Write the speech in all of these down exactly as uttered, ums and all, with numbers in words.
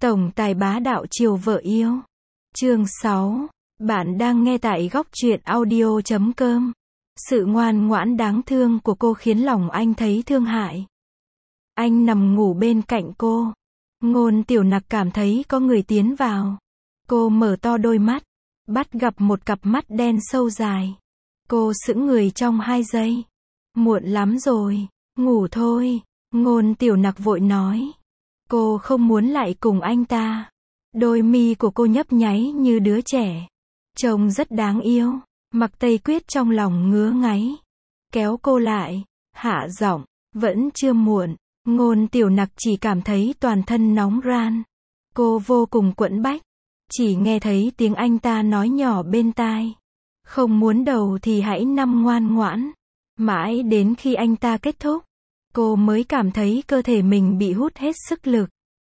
Tổng tài bá đạo chiều vợ yêu. Chương sáu. Bạn đang nghe tại góc truyện audio chấm com. Sự ngoan ngoãn đáng thương của cô khiến lòng anh thấy thương hại. Anh nằm ngủ bên cạnh cô. Ngôn Tiểu Nặc cảm thấy có người tiến vào. Cô mở to đôi mắt, bắt gặp một cặp mắt đen sâu dài. Cô sững người trong hai giây. Muộn lắm rồi, ngủ thôi, Ngôn Tiểu Nặc vội nói. Cô không muốn lại cùng anh ta. Đôi mi của cô nhấp nháy như đứa trẻ. Trông rất đáng yêu. Mặc Tây Quyết trong lòng ngứa ngáy. Kéo cô lại, hạ giọng, vẫn chưa muộn. Ngôn Tiểu Nặc chỉ cảm thấy toàn thân nóng ran. Cô vô cùng quẫn bách. Chỉ nghe thấy tiếng anh ta nói nhỏ bên tai. Không muốn đầu thì hãy nằm ngoan ngoãn. Mãi đến khi anh ta kết thúc, cô mới cảm thấy cơ thể mình bị hút hết sức lực.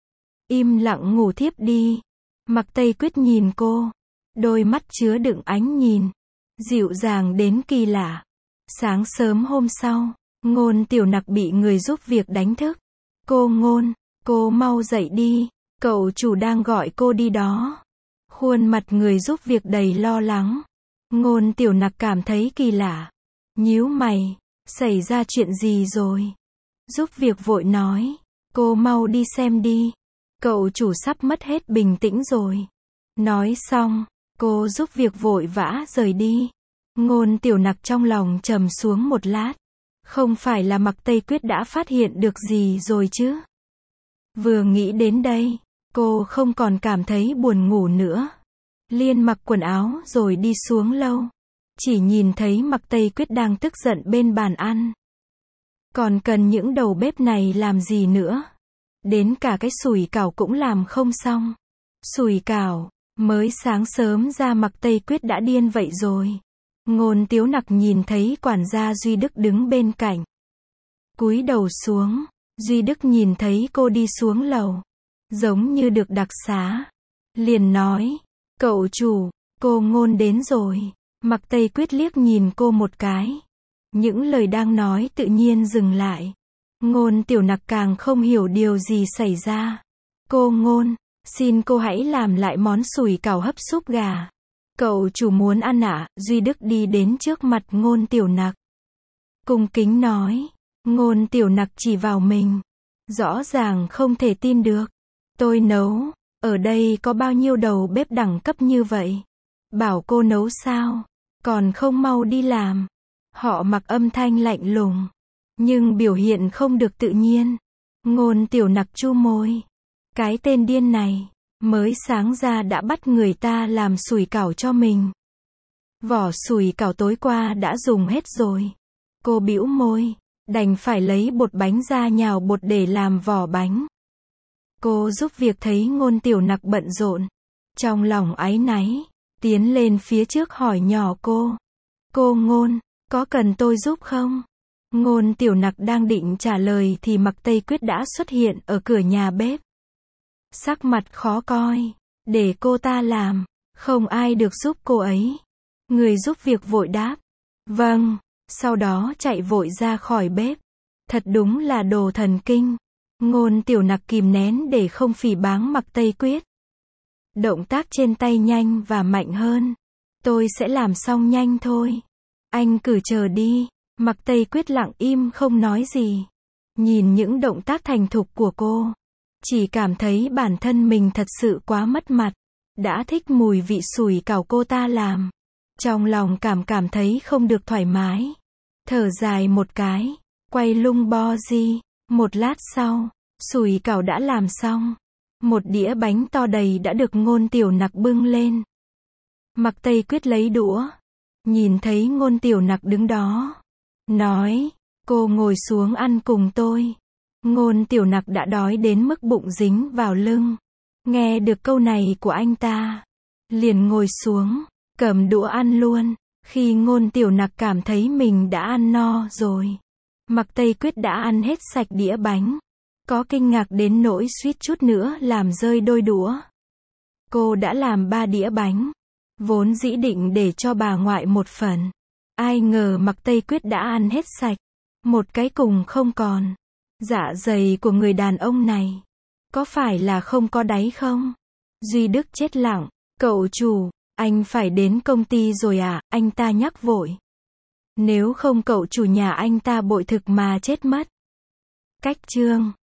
Im lặng ngủ thiếp đi. Mặc Tây Quyết nhìn cô. Đôi mắt chứa đựng ánh nhìn. Dịu dàng đến kỳ lạ. Sáng sớm hôm sau, Ngôn Tiểu Nặc bị người giúp việc đánh thức. Cô Ngôn, cô mau dậy đi. Cậu chủ đang gọi cô đi đó. Khuôn mặt người giúp việc đầy lo lắng. Ngôn Tiểu Nặc cảm thấy kỳ lạ. Nhíu mày, xảy ra chuyện gì rồi? Giúp việc vội nói. Cô mau đi xem đi. Cậu chủ sắp mất hết bình tĩnh rồi. Nói xong, cô giúp việc vội vã rời đi. Ngôn Tiểu Nặc trong lòng trầm xuống một lát. Không phải là Mặc Tây Quyết đã phát hiện được gì rồi chứ? Vừa nghĩ đến đây, cô không còn cảm thấy buồn ngủ nữa. Liên mặc quần áo rồi đi xuống lâu. Chỉ nhìn thấy Mặc Tây Quyết đang tức giận bên bàn ăn. Còn cần những đầu bếp này làm gì nữa? Đến cả cái sủi cảo cũng làm không xong. Sủi cảo, mới sáng sớm ra Mặc Tây Quyết đã điên vậy rồi. Ngôn Tiếu Nặc nhìn thấy quản gia Duy Đức đứng bên cạnh. Cúi đầu xuống, Duy Đức nhìn thấy cô đi xuống lầu. Giống như được đặc xá. Liền nói, cậu chủ, cô Ngôn đến rồi. Mặc Tây Quyết liếc nhìn cô một cái. Những lời đang nói tự nhiên dừng lại. Ngôn Tiểu Nặc càng không hiểu điều gì xảy ra. Cô Ngôn, xin cô hãy làm lại món sủi cảo hấp súp gà. Cậu chủ muốn ăn ạ. À? Duy Đức đi đến trước mặt Ngôn Tiểu Nặc. Cung kính nói. Ngôn Tiểu Nặc chỉ vào mình. Rõ ràng không thể tin được. Tôi nấu. Ở đây có bao nhiêu đầu bếp đẳng cấp như vậy? Bảo cô nấu sao? Còn không mau đi làm. Họ Mặc âm thanh lạnh lùng. Nhưng biểu hiện không được tự nhiên. Ngôn Tiểu Nặc chu môi. Cái tên điên này, mới sáng ra đã bắt người ta làm sủi cảo cho mình. Vỏ sủi cảo tối qua đã dùng hết rồi. Cô bĩu môi, đành phải lấy bột bánh ra nhào bột để làm vỏ bánh. Cô giúp việc thấy Ngôn Tiểu Nặc bận rộn. Trong lòng áy náy, tiến lên phía trước hỏi nhỏ cô. Cô Ngôn, có cần tôi giúp không? Ngôn Tiểu Nặc đang định trả lời thì Mặc Tây Quyết đã xuất hiện ở cửa nhà bếp. Sắc mặt khó coi. Để cô ta làm. Không ai được giúp cô ấy. Người giúp việc vội đáp. Vâng. Sau đó chạy vội ra khỏi bếp. Thật đúng là đồ thần kinh. Ngôn Tiểu Nặc kìm nén để không phỉ báng Mặc Tây Quyết. Động tác trên tay nhanh và mạnh hơn. Tôi sẽ làm xong nhanh thôi. Anh cứ chờ đi. Mặc Tây Quyết lặng im không nói gì. Nhìn những động tác thành thục của cô. Chỉ cảm thấy bản thân mình thật sự quá mất mặt. Đã thích mùi vị sủi cảo cô ta làm. Trong lòng cảm cảm thấy không được thoải mái. Thở dài một cái. Quay lung bo di. Một lát sau, sủi cảo đã làm xong. Một đĩa bánh to đầy đã được Ngôn Tiểu Nặc bưng lên. Mặc Tây Quyết lấy đũa. Nhìn thấy Ngôn Tiểu Nặc đứng đó. Nói, cô ngồi xuống ăn cùng tôi. Ngôn Tiểu Nặc đã đói đến mức bụng dính vào lưng. Nghe được câu này của anh ta. Liền ngồi xuống, cầm đũa ăn luôn. Khi Ngôn Tiểu Nặc cảm thấy mình đã ăn no rồi. Mặc Tây Quyết đã ăn hết sạch đĩa bánh. Có kinh ngạc đến nỗi suýt chút nữa làm rơi đôi đũa. Cô đã làm ba đĩa bánh. Vốn dĩ định để cho bà ngoại một phần. Ai ngờ Mặc Tây Quyết đã ăn hết sạch. Một cái cùng không còn. Dạ dày của người đàn ông này. Có phải là không có đáy không? Duy Đức chết lặng. Cậu chủ, anh phải đến công ty rồi à, anh ta nhắc vội. Nếu không cậu chủ nhà anh ta bội thực mà chết mất. Cách chương